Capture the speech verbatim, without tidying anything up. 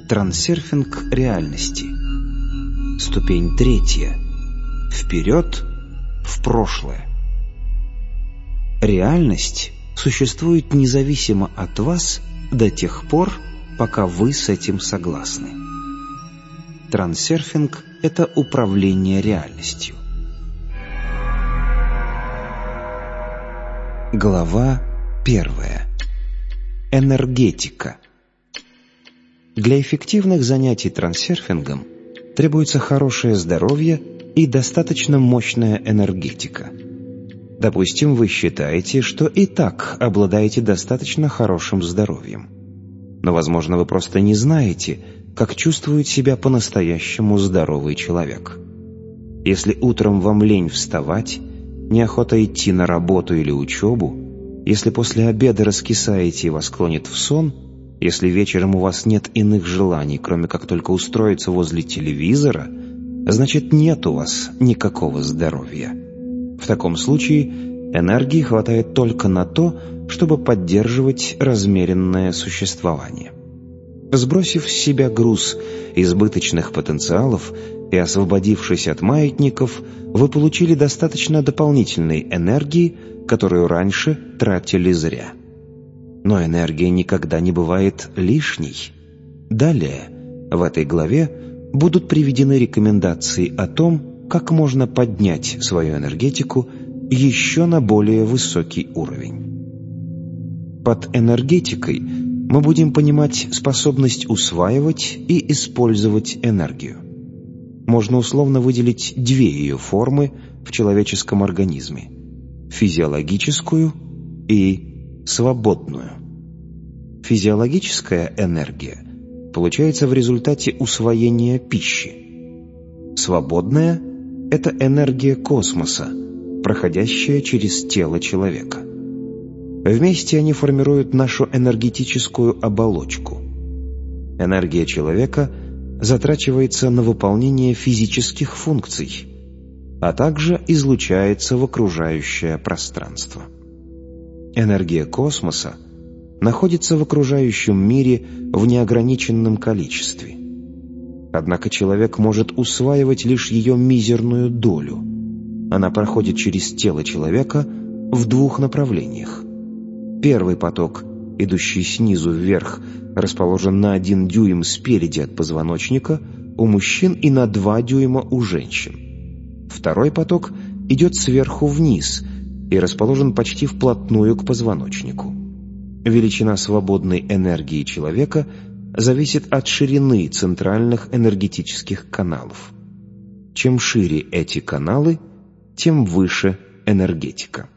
Трансерфинг реальности. Ступень третья. Вперед в прошлое. Реальность существует независимо от вас до тех пор, пока вы с этим согласны. Трансерфинг — это управление реальностью. Глава первая. Энергетика. Для эффективных занятий трансерфингом требуется хорошее здоровье и достаточно мощная энергетика. Допустим, вы считаете, что и так обладаете достаточно хорошим здоровьем. Но, возможно, вы просто не знаете, как чувствует себя по-настоящему здоровый человек. Если утром вам лень вставать, неохота идти на работу или учебу, если после обеда раскисаете и вас клонит в сон, если вечером у вас нет иных желаний, кроме как только устроиться возле телевизора, значит, нет у вас никакого здоровья. В таком случае энергии хватает только на то, чтобы поддерживать размеренное существование. Сбросив с себя груз избыточных потенциалов и освободившись от маятников, вы получили достаточно дополнительной энергии, которую раньше тратили зря. Но энергия никогда не бывает лишней. Далее, в этой главе, будут приведены рекомендации о том, как можно поднять свою энергетику еще на более высокий уровень. Под энергетикой мы будем понимать способность усваивать и использовать энергию. Можно условно выделить две ее формы в человеческом организме – физиологическую и свободную. Физиологическая энергия получается в результате усвоения пищи. Свободная – это энергия космоса, проходящая через тело человека. Вместе они формируют нашу энергетическую оболочку. Энергия человека затрачивается на выполнение физических функций, а также излучается в окружающее пространство. Энергия космоса находится в окружающем мире в неограниченном количестве. Однако человек может усваивать лишь ее мизерную долю. Она проходит через тело человека в двух направлениях. Первый поток, идущий снизу вверх, расположен на один дюйм спереди от позвоночника у мужчин и на два дюйма у женщин. Второй поток идет сверху вниз и расположен почти вплотную к позвоночнику. Величина свободной энергии человека зависит от ширины центральных энергетических каналов. Чем шире эти каналы, тем выше энергетика.